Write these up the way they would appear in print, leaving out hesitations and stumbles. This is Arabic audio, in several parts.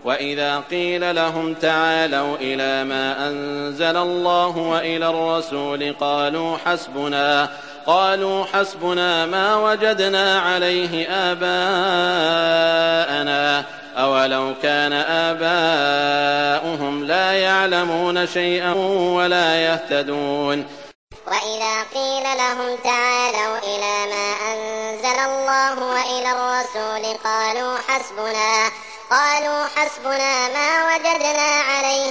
وإذا قيل لهم تعالوا إلى ما أنزل الله وإلى الرسول قالوا حسبنا ما وجدنا عليه آباءنا أولو كان آباؤهم لا يعلمون شيئا ولا يهتدون. وإذا قيل لهم تعالوا إلى ما أنزل الله وإلى الرسول قالوا حسبنا ما وجدنا عليه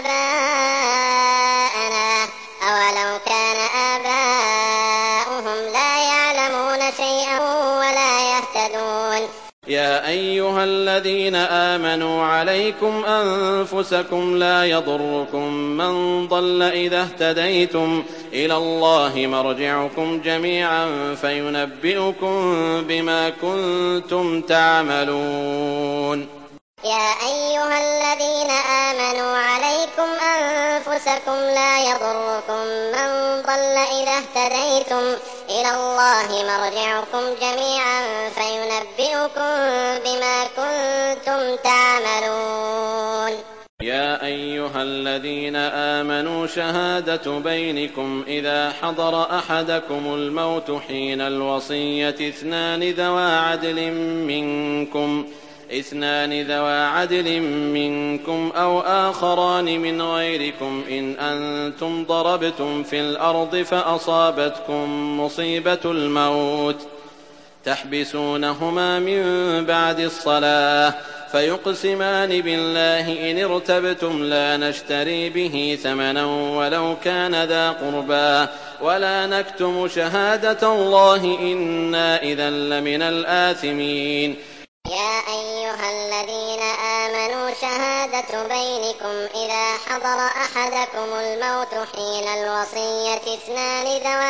آباءنا أولو كان آباؤهم لا يعلمون شيئا ولا يهتدون. يا أيها الذين آمنوا عليكم أنفسكم لا يضركم من ضل إذا اهتديتم إلى الله مرجعكم جميعا فينبئكم بما كنتم تعملون. يا أيها الذين آمنوا عليكم أنفسكم لا يضركم من ضل إذا اهتديتم إلى الله مرجعكم جميعا فينبئكم بما كنتم تعملون. يا أيها الذين آمنوا شهادة بينكم إذا حضر أحدكم الموت حين الوصية اثنان ذوى عدل منكم أو آخران من غيركم إن أنتم ضربتم في الأرض فأصابتكم مصيبة الموت تحبسونهما من بعد الصلاة فيقسمان بالله إن ارتبتم لا نشتري به ثمنا ولو كان ذا قربى ولا نكتم شهادة الله إنا إذا لمن الآثمين. يا أيها الذين آمنوا شهادة بينكم إذا حضر أحدكم الموت حين الوصية اثنان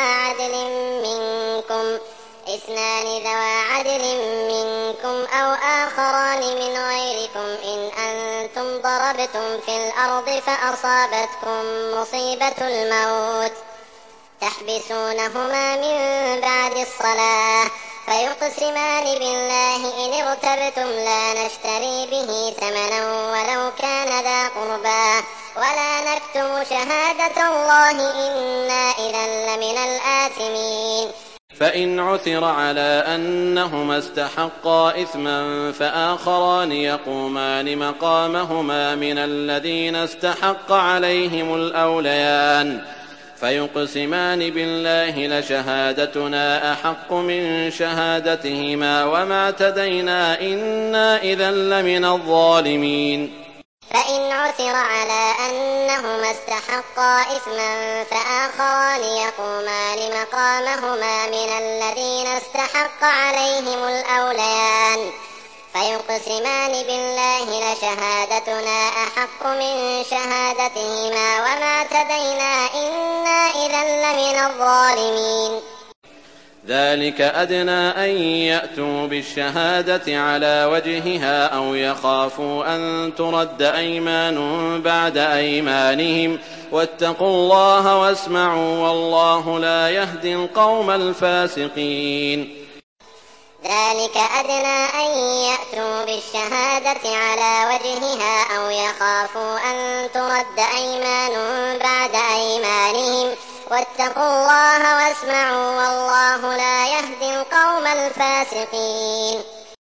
ذوى عدل منكم أو آخران من غيركم إن أنتم ضربتم في الأرض فأصابتكم مصيبة الموت تحبسونهما من بعد الصلاة فيقسمان بالله إن ارتبتم لا نشتري به ثمنا ولو كان ذا قربى ولا نكتم شهادة الله إنا إذا لمن الآثمين. فإن عثر على أنهما استحقا إثما فآخران يقومان مقامهما من الذين استحق عليهم الأوليان فيقسمان بالله لشهادتنا أحق من شهادتهما وما اعتدينا إنا إذا لمن الظالمين. فإن عثر على أنهما استحقا إثما فآخران يقومان مقامهما من الذين استحق عليهم الأوليان فيقسمان بالله لشهادتنا أحق من شهادتهما وما اعتدينا إنا إذا لمن الظالمين. ذلك أدنى أن يأتوا بالشهادة على وجهها أو يخافوا أن ترد أيمان بعد أيمانهم واتقوا الله واسمعوا والله لا يهدي القوم الفاسقين. ذلك أدنى أن يأتوا بالشهادة على وجهها أو يخافوا أن ترد أيمان بعد أيمانهم واتقوا الله واسمعوا والله لا يهدي القوم الفاسقين.